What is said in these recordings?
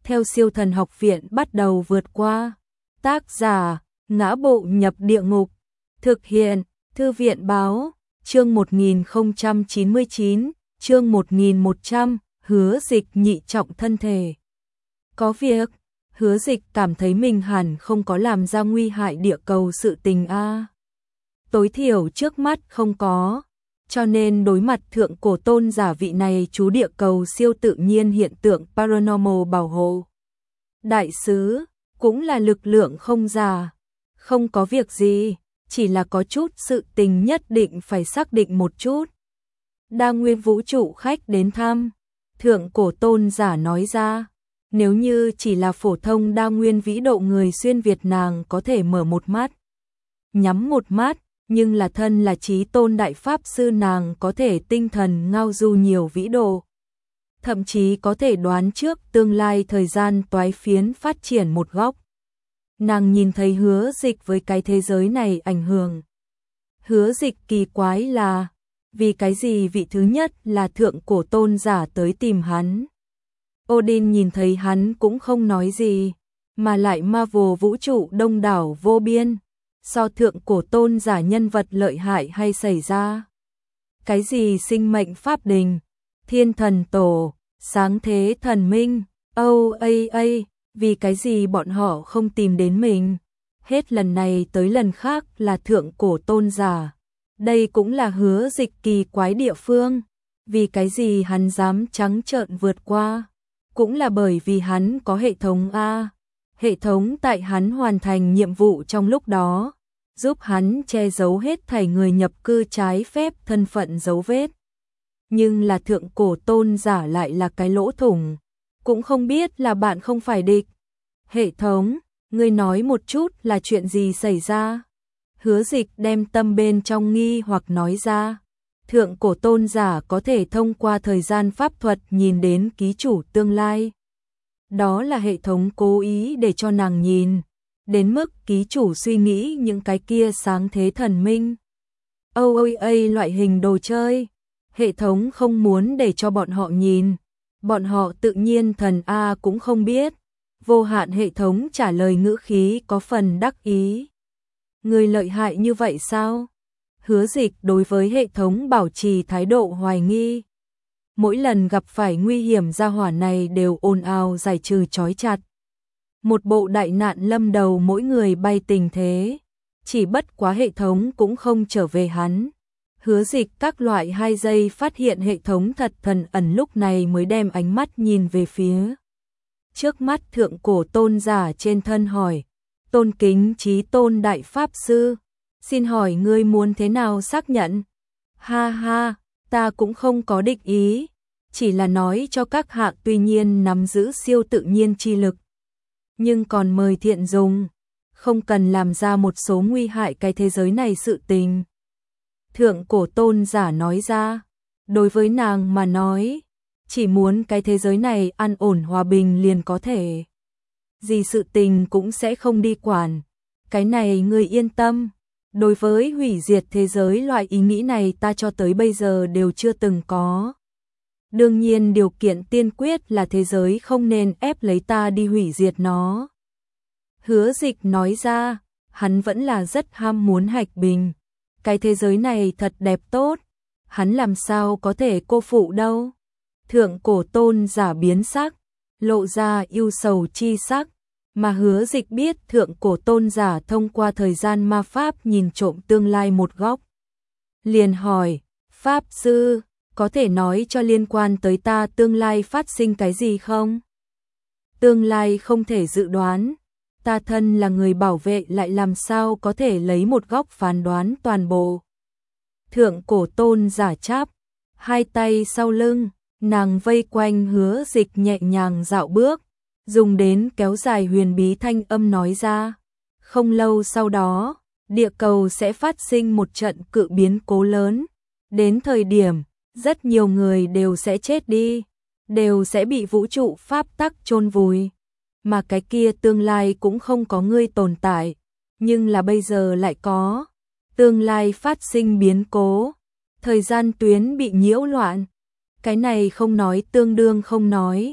theo Siêu Thần Học Viện bắt đầu vượt qua. Tác giả: Ngã Bộ Nhập Địa Ngục. Thực hiện: Thư viện báo. Chương 1099, chương 1100, Hứa Dịch nhị trọng thân thể. Có việc, Hứa Dịch cảm thấy mình hẳn không có làm ra nguy hại địa cầu sự tình a. Tối thiểu trước mắt không có, cho nên đối mặt thượng cổ tôn giả vị này chú địa cầu siêu tự nhiên hiện tượng paranormal bảo hộ. Đại sứ, cũng là lực lượng không giả, không có việc gì, chỉ là có chút sự tình nhất định phải xác định một chút. Đa nguyên vũ trụ khách đến thăm, thượng cổ tôn giả nói ra, nếu như chỉ là phổ thông đa nguyên vĩ độ người xuyên Việt nàng có thể mở một mắt, nhắm một mắt, nhưng là thân là chí tôn đại pháp sư nàng có thể tinh thần ngao du nhiều vĩ độ. Thậm chí có thể đoán trước tương lai thời gian toái phiến phát triển một góc. Nàng nhìn thấy Hứa Dịch với cái thế giới này ảnh hưởng. Hứa Dịch kỳ quái là, vì cái gì vị thứ nhất là thượng cổ tôn giả tới tìm hắn. Odin nhìn thấy hắn cũng không nói gì, mà lại Marvel vũ trụ đông đảo vô biên, so thượng cổ tôn giả nhân vật lợi hại hay xảy ra. Cái gì sinh mệnh pháp đình, thiên thần tổ, sáng thế thần minh, vì cái gì bọn họ không tìm đến mình. Hết lần này tới lần khác là thượng cổ tôn giả. Đây cũng là Hứa Dịch kỳ quái địa phương. Vì cái gì hắn dám trắng trợn vượt qua. Cũng là bởi vì hắn có hệ thống A. Hệ thống tại hắn hoàn thành nhiệm vụ trong lúc đó, giúp hắn che giấu hết thảy người nhập cư trái phép thân phận dấu vết. Nhưng là thượng cổ tôn giả lại là cái lỗ thủng. Cũng không biết là bạn không phải địch. Hệ thống, ngươi nói một chút là chuyện gì xảy ra? Hứa Dịch đem tâm bên trong nghi hoặc nói ra. Thượng cổ tôn giả có thể thông qua thời gian pháp thuật nhìn đến ký chủ tương lai. Đó là hệ thống cố ý để cho nàng nhìn, đến mức ký chủ suy nghĩ những cái kia sáng thế thần minh. Loại hình đồ chơi. Hệ thống không muốn để cho bọn họ nhìn. Bọn họ tự nhiên thần A cũng không biết. Vô hạn hệ thống trả lời ngữ khí có phần đắc ý. Người lợi hại như vậy sao? Hứa Dịch đối với hệ thống bảo trì thái độ hoài nghi. Mỗi lần gặp phải nguy hiểm gia hỏa này đều ồn ào giải trừ trói chặt. Một bộ đại nạn lâm đầu mỗi người bay tình thế. Chỉ bất quá hệ thống cũng không trở về hắn. Hứa Dịch các loại 2 giây phát hiện hệ thống thật thần ẩn lúc này mới đem ánh mắt nhìn về phía trước mắt thượng cổ tôn giả trên thân hỏi. Tôn kính chí tôn đại pháp sư, xin hỏi ngươi muốn thế nào xác nhận? Ha ha, ta cũng không có địch ý, chỉ là nói cho các hạ tuy nhiên nắm giữ siêu tự nhiên chi lực. Nhưng còn mời thiện dùng, không cần làm ra một số nguy hại cái thế giới này sự tình. Thượng cổ tôn giả nói ra, đối với nàng mà nói, chỉ muốn cái thế giới này an ổn hòa bình liền có thể. Gì sự tình cũng sẽ không đi quản. Cái này ngươi yên tâm. Đối với hủy diệt thế giới loại ý nghĩ này ta cho tới bây giờ đều chưa từng có. Đương nhiên điều kiện tiên quyết là thế giới không nên ép lấy ta đi hủy diệt nó. Hứa Dịch nói ra, hắn vẫn là rất ham muốn hạch bình. Cái thế giới này thật đẹp tốt. Hắn làm sao có thể cô phụ đâu. Thượng cổ tôn giả biến sắc, lộ ra ưu sầu chi sắc, mà Hứa Dịch biết thượng cổ tôn giả thông qua thời gian ma pháp nhìn trộm tương lai một góc. Liền hỏi, pháp sư, có thể nói cho liên quan tới ta tương lai phát sinh cái gì không? Tương lai không thể dự đoán, ta thân là người bảo vệ lại làm sao có thể lấy một góc phán đoán toàn bộ. Thượng cổ tôn giả chắp 2 tay sau lưng, nàng vây quanh Hứa Dịch nhẹ nhàng dạo bước, dùng đến kéo dài huyền bí thanh âm nói ra. Không lâu sau đó, địa cầu sẽ phát sinh một trận cự biến cố lớn. Đến thời điểm, rất nhiều người đều sẽ chết đi, đều sẽ bị vũ trụ pháp tắc chôn vùi. Mà cái kia tương lai cũng không có ngươi tồn tại, nhưng là bây giờ lại có. Tương lai phát sinh biến cố, thời gian tuyến bị nhiễu loạn. Cái này không nói tương đương không nói.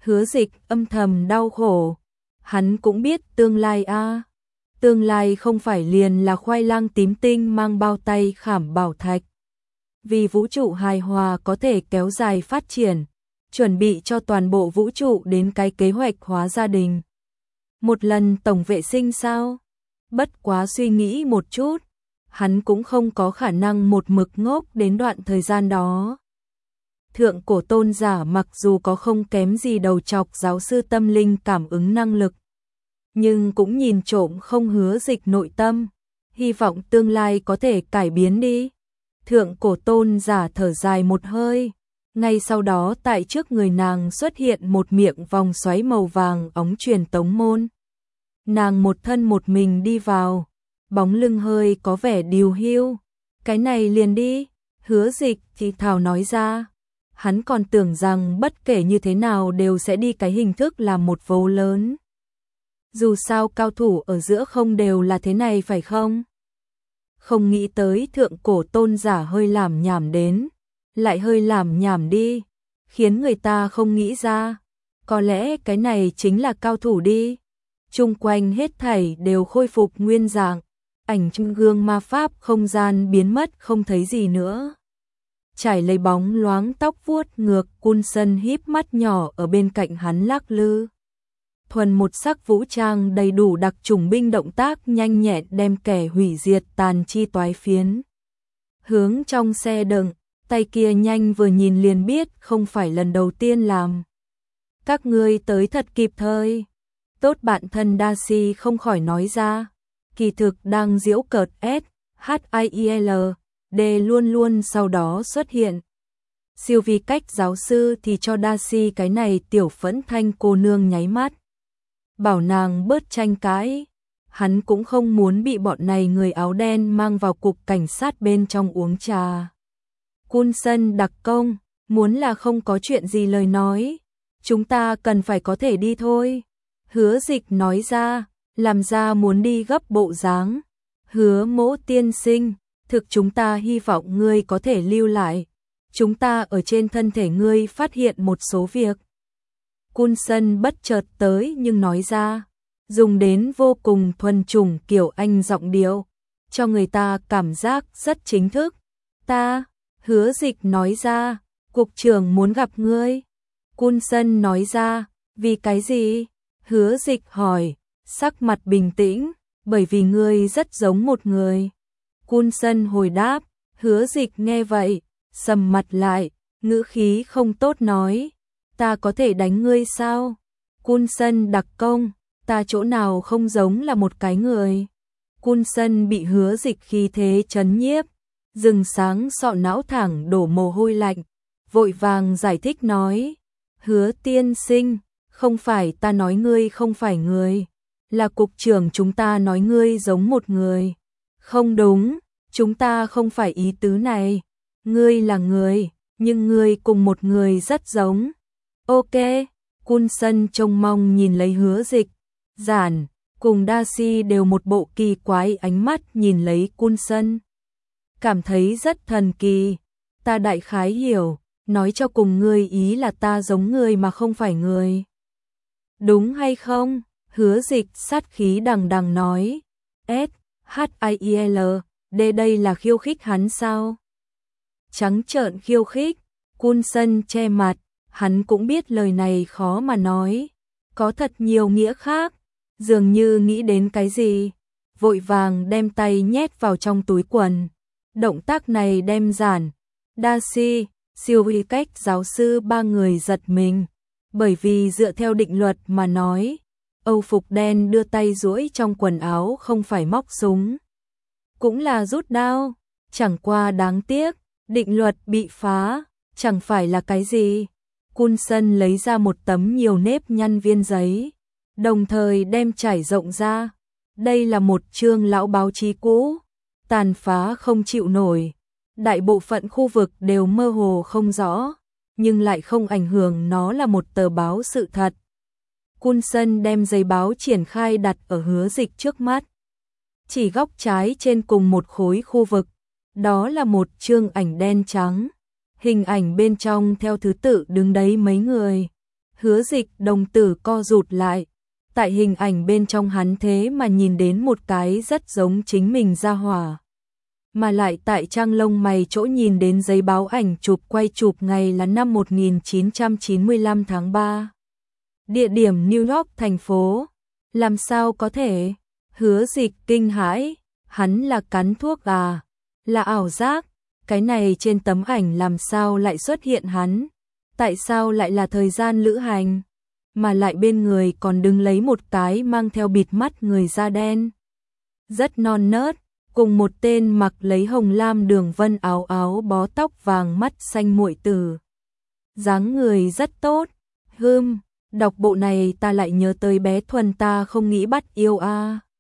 Hứa Dịch âm thầm đau khổ. Hắn cũng biết tương lai a, tương lai không phải liền là khoai lang tím tinh mang bao tay khảm bảo thạch. Vì vũ trụ hài hòa có thể kéo dài phát triển, chuẩn bị cho toàn bộ vũ trụ đến cái kế hoạch hóa gia đình. Một lần tổng vệ sinh sao? Bất quá suy nghĩ một chút, hắn cũng không có khả năng một mực ngốc đến đoạn thời gian đó. Thượng cổ tôn giả mặc dù có không kém gì đầu chọc giáo sư tâm linh cảm ứng năng lực, nhưng cũng nhìn trộm không Hứa Dịch nội tâm, hy vọng tương lai có thể cải biến đi. Thượng cổ tôn giả thở dài một hơi, ngay sau đó tại trước người nàng xuất hiện một miệng vòng xoáy màu vàng óng truyền tống môn. Nàng một thân một mình đi vào, bóng lưng hơi có vẻ điều hưu. Cái này liền đi, Hứa Dịch thì thào nói ra. Hắn còn tưởng rằng bất kể như thế nào đều sẽ đi cái hình thức là một vố lớn. Dù sao cao thủ ở giữa không đều là thế này phải không? Không nghĩ tới thượng cổ tôn giả hơi làm nhảm đến, lại hơi làm nhảm đi, khiến người ta không nghĩ ra. Có lẽ cái này chính là cao thủ đi. Chung quanh hết thảy đều khôi phục nguyên dạng, ảnh trong gương ma pháp không gian biến mất không thấy gì nữa. Trải lấy bóng loáng tóc vuốt ngược, Cun Sân híp mắt nhỏ ở bên cạnh hắn lắc lư. Thuần một sắc vũ trang đầy đủ đặc chủng binh động tác nhanh nhẹn đem kẻ hủy diệt tàn chi toái phiến. Hướng trong xe đựng, tay kia nhanh vừa nhìn liền biết không phải lần đầu tiên làm. Các ngươi tới thật kịp thời. Tốt bạn thân Darcy không khỏi nói ra. Kỳ thực đang giễu cợt SHIEL D luôn luôn sau đó xuất hiện. Siêu vi cách giáo sư thì cho Darcy cái này tiểu phẫn thanh cô nương nháy mắt. Bảo nàng bớt tranh cãi. Hắn cũng không muốn bị bọn này người áo đen mang vào cục cảnh sát bên trong uống trà. Cun Sân đặc công, muốn là không có chuyện gì lời nói. Chúng ta cần phải có thể đi thôi. Hứa Dịch nói ra, làm ra muốn đi gấp bộ dáng. Hứa Mỗ tiên sinh, thực chúng ta hy vọng ngươi có thể lưu lại. Chúng ta ở trên thân thể ngươi phát hiện một số việc. Cun Sân bất chợt tới nhưng nói ra, dùng đến vô cùng thuần chủng kiểu Anh giọng điệu, cho người ta cảm giác rất chính thức. Ta, Hứa Dịch nói ra, cục trưởng muốn gặp ngươi. Cun Sân nói ra, vì cái gì? Hứa Dịch hỏi, sắc mặt bình tĩnh, bởi vì ngươi rất giống một người. Cun Sân hồi đáp, Hứa Dịch nghe vậy, sầm mặt lại, ngữ khí không tốt nói, ta có thể đánh ngươi sao? Cun Sân đặc công, ta chỗ nào không giống là một cái người? Cun Sân bị Hứa Dịch khí thế chấn nhiếp, rừng sáng sọ não thẳng đổ mồ hôi lạnh, vội vàng giải thích nói, Hứa tiên sinh, không phải ta nói ngươi không phải người, là cục trưởng chúng ta nói ngươi giống một người. Không đúng, chúng ta không phải ý tứ này. Ngươi là người, nhưng ngươi cùng một người rất giống. Ok, Cun Sân trông mong nhìn lấy Hứa Dịch. Giản, cùng Darcy đều một bộ kỳ quái ánh mắt nhìn lấy Cun Sân. Cảm thấy rất thần kỳ. Ta đại khái hiểu, nói cho cùng ngươi ý là ta giống người mà không phải người. Đúng hay không? Hứa Dịch sát khí đằng đằng nói. SHIEL D đây là khiêu khích hắn sao? Trắng trợn khiêu khích. Cun Sân che mặt, hắn cũng biết lời này khó mà nói, có thật nhiều nghĩa khác, dường như nghĩ đến cái gì, vội vàng đem tay nhét vào trong túi quần. Động tác này đem Giản, Darcy, siêu vi cách giáo sư ba người giật mình, bởi vì dựa theo định luật mà nói, Âu phục đen đưa tay duỗi trong quần áo không phải móc súng, cũng là rút đao, chẳng qua đáng tiếc, định luật bị phá, chẳng phải là cái gì. Cun Sân lấy ra một tấm nhiều nếp nhăn viên giấy, đồng thời đem trải rộng ra. Đây là một chương lão báo chí cũ, tàn phá không chịu nổi. Đại bộ phận khu vực đều mơ hồ không rõ, nhưng lại không ảnh hưởng nó là một tờ báo sự thật. Cun Sân đem giấy báo triển khai đặt ở Hứa Dịch trước mắt. Chỉ góc trái trên cùng một khối khu vực, đó là một chương ảnh đen trắng. Hình ảnh bên trong theo thứ tự đứng đấy mấy người. Hứa Dịch đồng tử co rụt lại. Tại hình ảnh bên trong hắn thế mà nhìn đến một cái rất giống chính mình ra hỏa. Mà lại tại trang lông mày chỗ nhìn đến giấy báo ảnh chụp quay chụp ngày là năm 1995 tháng 3. Địa điểm New York thành phố. Làm sao có thể? Hứa Dịch kinh hãi, hắn là cắn thuốc à? Là ảo giác? Cái này trên tấm ảnh làm sao lại xuất hiện hắn? Tại sao lại là thời gian lữ hành? Mà lại bên người còn đứng lấy một cái mang theo bịt mắt người da đen. Rất non nớt, cùng một tên mặc lấy hồng lam đường vân áo áo bó tóc vàng mắt xanh muội tử. Dáng người rất tốt. Đọc bộ này ta lại nhớ tới bé Thuần ta không nghĩ bắt yêu a.